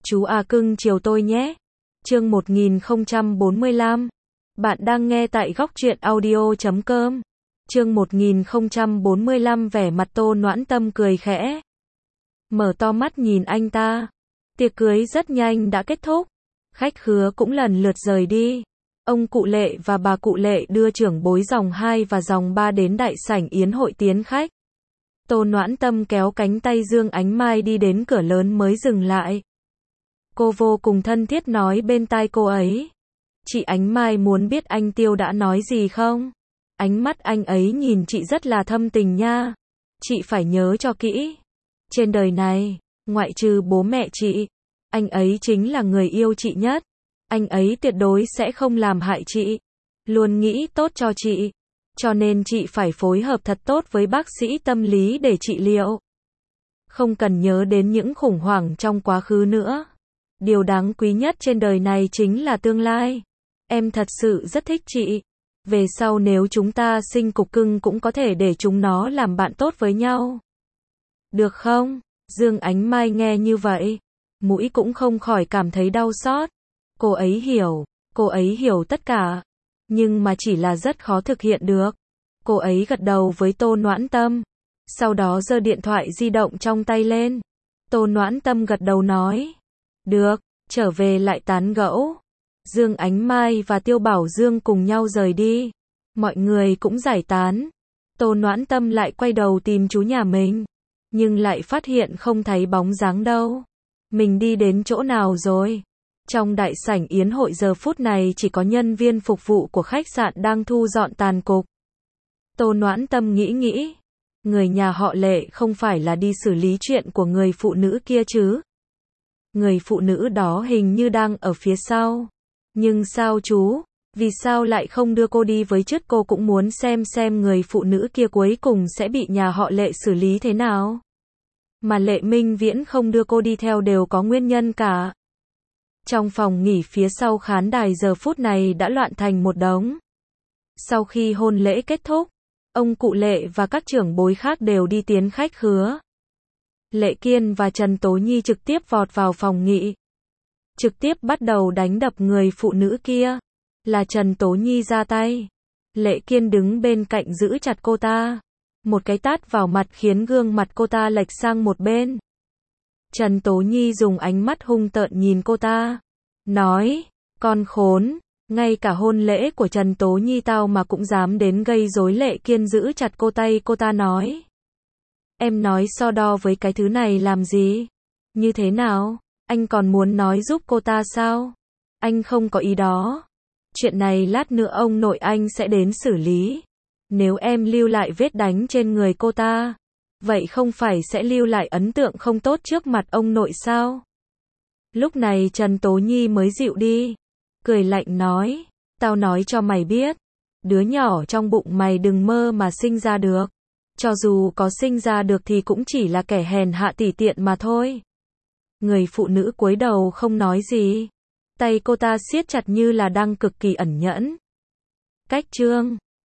Chú à cưng chiều tôi nhé. Chương 1045. Bạn đang nghe tại góc truyện audio.com. Chương 1045. Vẻ mặt Tô Noãn Tâm cười khẽ, mở to mắt nhìn anh ta. Tiệc cưới rất nhanh đã kết thúc, khách khứa cũng lần lượt rời đi. Ông cụ Lệ và bà cụ Lệ đưa trưởng bối dòng 2 và dòng 3 đến đại sảnh yến hội tiến khách. Tô Noãn Tâm kéo cánh tay Dương Ánh Mai đi đến cửa lớn mới dừng lại. Cô vô cùng thân thiết nói bên tai cô ấy. Chị Ánh Mai muốn biết anh Tiêu đã nói gì không? Ánh mắt anh ấy nhìn chị rất là thâm tình nha. Chị phải nhớ cho kỹ. Trên đời này, ngoại trừ bố mẹ chị, anh ấy chính là người yêu chị nhất. Anh ấy tuyệt đối sẽ không làm hại chị, luôn nghĩ tốt cho chị. Cho nên chị phải phối hợp thật tốt với bác sĩ tâm lý để trị liệu. Không cần nhớ đến những khủng hoảng trong quá khứ nữa. Điều đáng quý nhất trên đời này chính là tương lai. Em thật sự rất thích chị. Về sau nếu chúng ta sinh cục cưng cũng có thể để chúng nó làm bạn tốt với nhau. Được không? Dương Ánh Mai nghe như vậy, mũi cũng không khỏi cảm thấy đau xót. Cô ấy hiểu tất cả, nhưng mà chỉ là rất khó thực hiện được. Cô ấy gật đầu với Tô Noãn Tâm, sau đó giơ điện thoại di động trong tay lên. Tô Noãn Tâm gật đầu nói, được, trở về lại tán gẫu. Dương Ánh Mai và Tiêu Bảo Dương cùng nhau rời đi, mọi người cũng giải tán. Tô Noãn Tâm lại quay đầu tìm chú nhà mình, nhưng lại phát hiện không thấy bóng dáng đâu. Mình đi đến chỗ nào rồi? Trong đại sảnh yến hội giờ phút này chỉ có nhân viên phục vụ của khách sạn đang thu dọn tàn cục. Tô Noãn Tâm nghĩ, người nhà họ Lệ không phải là đi xử lý chuyện của người phụ nữ kia chứ? Người phụ nữ đó hình như đang ở phía sau. Nhưng sao chú? Vì sao lại không đưa cô đi với chứ? Cô cũng muốn xem người phụ nữ kia cuối cùng sẽ bị nhà họ Lệ xử lý thế nào. Mà Lệ Minh Viễn không đưa cô đi theo đều có nguyên nhân cả. Trong phòng nghỉ phía sau khán đài giờ phút này đã loạn thành một đống. Sau khi hôn lễ kết thúc, ông cụ Lệ và các trưởng bối khác đều đi tiến khách khứa. Lệ Kiên và Trần Tố Nhi trực tiếp vọt vào phòng nghị, trực tiếp bắt đầu đánh đập người phụ nữ kia. Là Trần Tố Nhi ra tay. Lệ Kiên đứng bên cạnh giữ chặt cô ta. Một cái tát vào mặt khiến gương mặt cô ta lệch sang một bên. Trần Tố Nhi dùng ánh mắt hung tợn nhìn cô ta, nói, con khốn, ngay cả hôn lễ của Trần Tố Nhi tao mà cũng dám đến gây rối. Lệ Kiên giữ chặt cô ta nói, em nói so đo với cái thứ này làm gì? Như thế nào? Anh còn muốn nói giúp cô ta sao? Anh không có ý đó. Chuyện này lát nữa ông nội anh sẽ đến xử lý. Nếu em lưu lại vết đánh trên người cô ta, vậy không phải sẽ lưu lại ấn tượng không tốt trước mặt ông nội sao? Lúc này Trần Tố Nhi mới dịu đi, cười lạnh nói, tao nói cho mày biết, đứa nhỏ trong bụng mày đừng mơ mà sinh ra được. Cho dù có sinh ra được thì cũng chỉ là kẻ hèn hạ tỉ tiện mà thôi. Người phụ nữ cúi đầu không nói gì, tay cô ta siết chặt như là đang cực kỳ ẩn nhẫn. Cách chương